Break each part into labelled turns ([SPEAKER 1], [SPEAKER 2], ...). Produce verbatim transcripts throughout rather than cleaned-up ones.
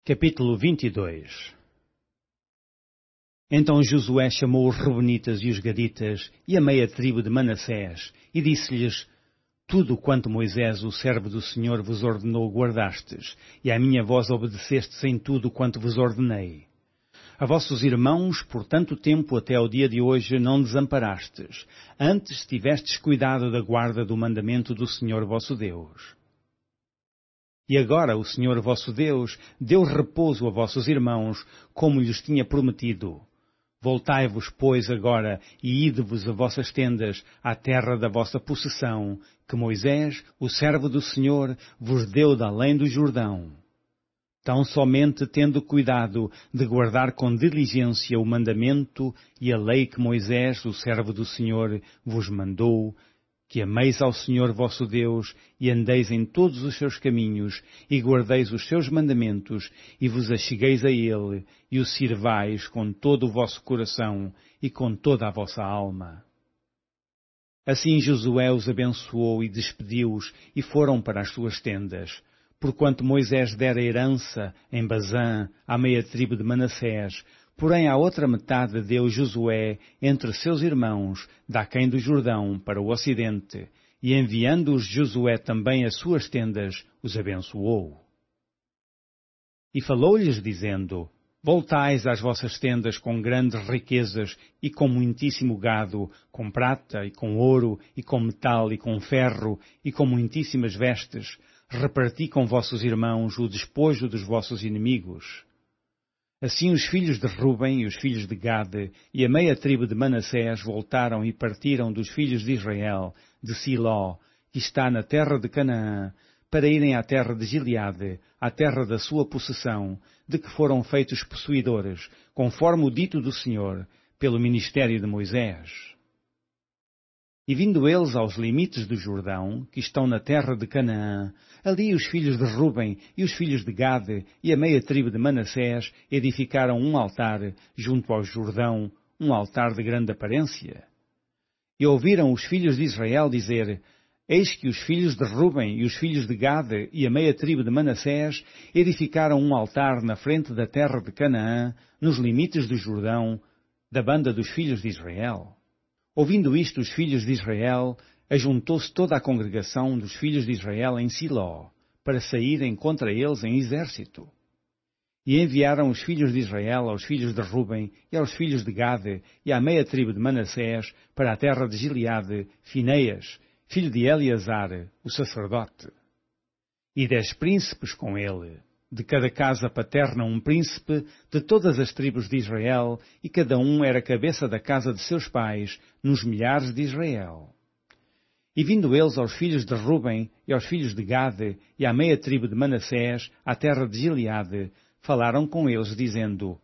[SPEAKER 1] Capítulo vinte e dois. Então Josué chamou os Reubenitas e os Gaditas e a meia tribo de Manassés e disse-lhes: Tudo quanto Moisés, o servo do Senhor, vos ordenou guardastes, e à minha voz obedecestes em tudo quanto vos ordenei. A vossos irmãos, por tanto tempo até ao dia de hoje, não desamparastes, antes tivestes cuidado da guarda do mandamento do Senhor vosso Deus. E agora o Senhor vosso Deus deu repouso a vossos irmãos, como lhes tinha prometido. Voltai-vos, pois, agora, e ide-vos a vossas tendas, à terra da vossa possessão, que Moisés, o servo do Senhor, vos deu da além do Jordão. Tão somente tendo cuidado de guardar com diligência o mandamento e a lei que Moisés, o servo do Senhor, vos mandou, que ameis ao Senhor vosso Deus e andeis em todos os seus caminhos e guardeis os seus mandamentos e vos achegueis a Ele e o sirvais com todo o vosso coração e com toda a vossa alma. Assim Josué os abençoou e despediu-os e foram para as suas tendas, porquanto Moisés dera herança em Bazã à meia tribo de Manassés. Porém, à outra metade deu Josué entre seus irmãos, daquém do Jordão, para o ocidente, e enviando-os Josué também às suas tendas, os abençoou. E falou-lhes, dizendo: Voltais às vossas tendas com grandes riquezas e com muitíssimo gado, com prata e com ouro, e com metal e com ferro, e com muitíssimas vestes. Reparti com vossos irmãos o despojo dos vossos inimigos. Assim os filhos de Ruben e os filhos de Gade e a meia tribo de Manassés voltaram e partiram dos filhos de Israel, de Siló, que está na terra de Canaã, para irem à terra de Gileade, à terra da sua possessão, de que foram feitos possuidores, conforme o dito do Senhor, pelo ministério de Moisés. E vindo eles aos limites do Jordão, que estão na terra de Canaã, ali os filhos de Ruben e os filhos de Gade e a meia tribo de Manassés edificaram um altar junto ao Jordão, um altar de grande aparência. E ouviram os filhos de Israel dizer: Eis que os filhos de Ruben e os filhos de Gade e a meia tribo de Manassés edificaram um altar na frente da terra de Canaã, nos limites do Jordão, da banda dos filhos de Israel. Ouvindo isto, os filhos de Israel, ajuntou-se toda a congregação dos filhos de Israel em Siló, para saírem contra eles em exército. E enviaram os filhos de Israel aos filhos de Ruben e aos filhos de Gade e à meia tribo de Manassés para a terra de Gileade, Fineias, filho de Eleazar, o sacerdote. E dez príncipes com ele, de cada casa paterna um príncipe, de todas as tribos de Israel, e cada um era cabeça da casa de seus pais, nos milhares de Israel. E vindo eles aos filhos de Ruben e aos filhos de Gade e à meia tribo de Manassés, à terra de Gileade, falaram com eles, dizendo: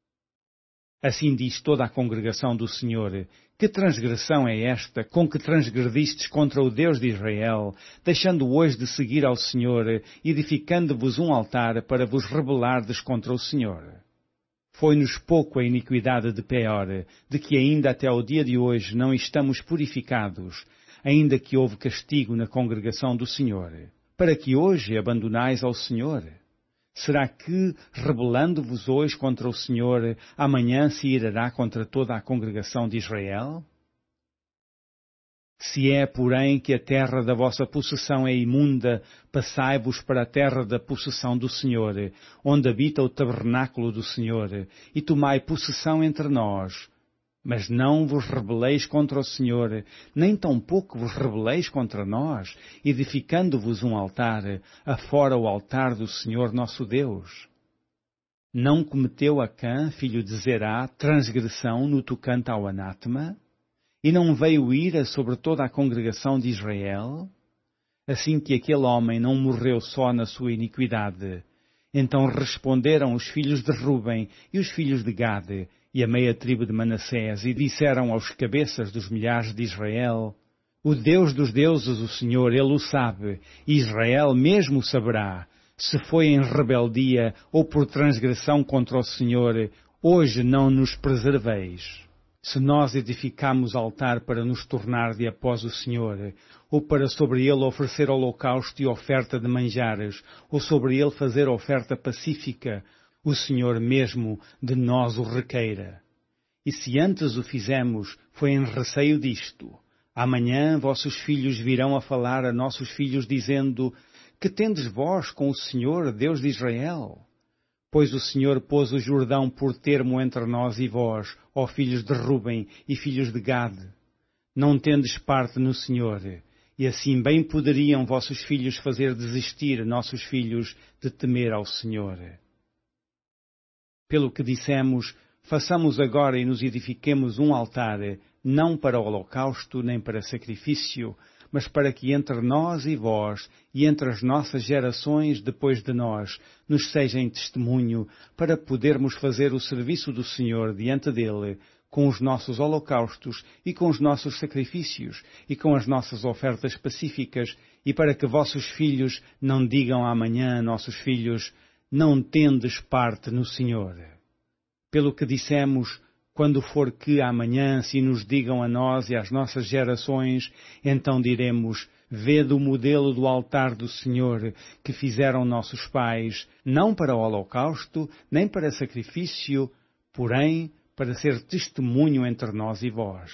[SPEAKER 1] Assim diz toda a congregação do Senhor: Que transgressão é esta com que transgredistes contra o Deus de Israel, deixando hoje de seguir ao Senhor, edificando-vos um altar para vos rebelardes contra o Senhor? Foi-nos pouco a iniquidade de Peor, de que ainda até ao dia de hoje não estamos purificados, ainda que houve castigo na congregação do Senhor, para que hoje abandonais ao Senhor? Será que, rebelando-vos hoje contra o Senhor, amanhã se irá contra toda a congregação de Israel? Se é, porém, que a terra da vossa possessão é imunda, passai-vos para a terra da possessão do Senhor, onde habita o tabernáculo do Senhor, e tomai possessão entre nós. Mas não vos rebeleis contra o Senhor, nem tampouco vos rebeleis contra nós, edificando-vos um altar, afora o altar do Senhor nosso Deus. Não cometeu Acã, filho de Zerá, transgressão no tocante ao anátema? E não veio ira sobre toda a congregação de Israel? Assim que aquele homem não morreu só na sua iniquidade. Então responderam os filhos de Ruben e os filhos de Gade, e a meia tribo de Manassés, e disseram aos cabeças dos milhares de Israel: O Deus dos deuses, o Senhor, Ele o sabe, e Israel mesmo o saberá, se foi em rebeldia ou por transgressão contra o Senhor, hoje não nos preserveis. Se nós edificamos altar para nos tornar de após o Senhor, ou para sobre ele oferecer holocausto e oferta de manjares, ou sobre ele fazer oferta pacífica, o Senhor mesmo de nós o requeira. E se antes o fizemos, foi em receio disto. Amanhã vossos filhos virão a falar a nossos filhos, dizendo: Que tendes vós com o Senhor, Deus de Israel? Pois o Senhor pôs o Jordão por termo entre nós e vós, ó filhos de Ruben e filhos de Gade. Não tendes parte no Senhor, e assim bem poderiam vossos filhos fazer desistir nossos filhos de temer ao Senhor. Pelo que dissemos, façamos agora e nos edifiquemos um altar, não para holocausto nem para sacrifício, mas para que entre nós e vós, e entre as nossas gerações depois de nós, nos seja em testemunho, para podermos fazer o serviço do Senhor diante dele, com os nossos holocaustos e com os nossos sacrifícios, e com as nossas ofertas pacíficas, e para que vossos filhos não digam amanhã a nossos filhos: Não tendes parte no Senhor. Pelo que dissemos, quando for que amanhã se nos digam a nós e às nossas gerações, então diremos: Vede o modelo do altar do Senhor que fizeram nossos pais, não para o holocausto, nem para sacrifício, porém para ser testemunho entre nós e vós.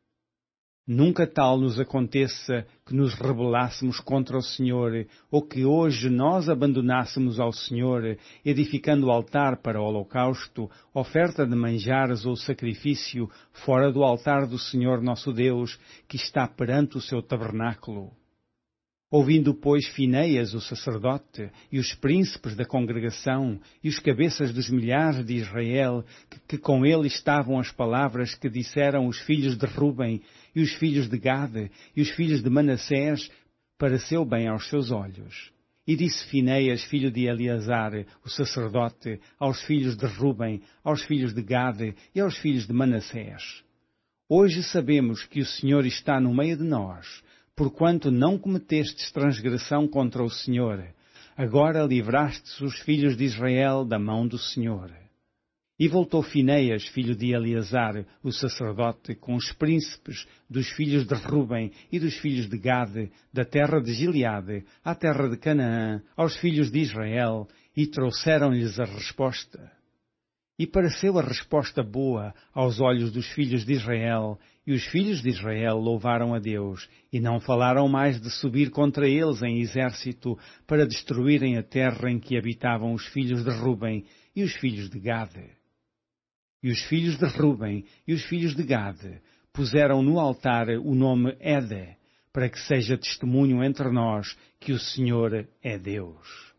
[SPEAKER 1] Nunca tal nos aconteça que nos rebelássemos contra o Senhor, ou que hoje nós abandonássemos ao Senhor, edificando o altar para o holocausto, oferta de manjares ou sacrifício, fora do altar do Senhor nosso Deus, que está perante o seu tabernáculo. Ouvindo, pois, Finéias, o sacerdote, e os príncipes da congregação, e os cabeças dos milhares de Israel, que, que com ele estavam as palavras que disseram os filhos de Ruben, e os filhos de Gade, e os filhos de Manassés, pareceu bem aos seus olhos. E disse Finéias, filho de Eleazar, o sacerdote, aos filhos de Ruben, aos filhos de Gade e aos filhos de Manassés: Hoje sabemos que o Senhor está no meio de nós, porquanto não cometestes transgressão contra o Senhor. Agora livrastes os filhos de Israel da mão do Senhor. E voltou Finéias, filho de Eleazar, o sacerdote, com os príncipes dos filhos de Ruben e dos filhos de Gade, da terra de Gileade, à terra de Canaã, aos filhos de Israel, e trouxeram-lhes a resposta. E pareceu a resposta boa aos olhos dos filhos de Israel, e os filhos de Israel louvaram a Deus, e não falaram mais de subir contra eles em exército para destruírem a terra em que habitavam os filhos de Ruben e os filhos de Gade. E os filhos de Ruben e os filhos de Gade puseram no altar o nome Ede, para que seja testemunho entre nós que o Senhor é Deus.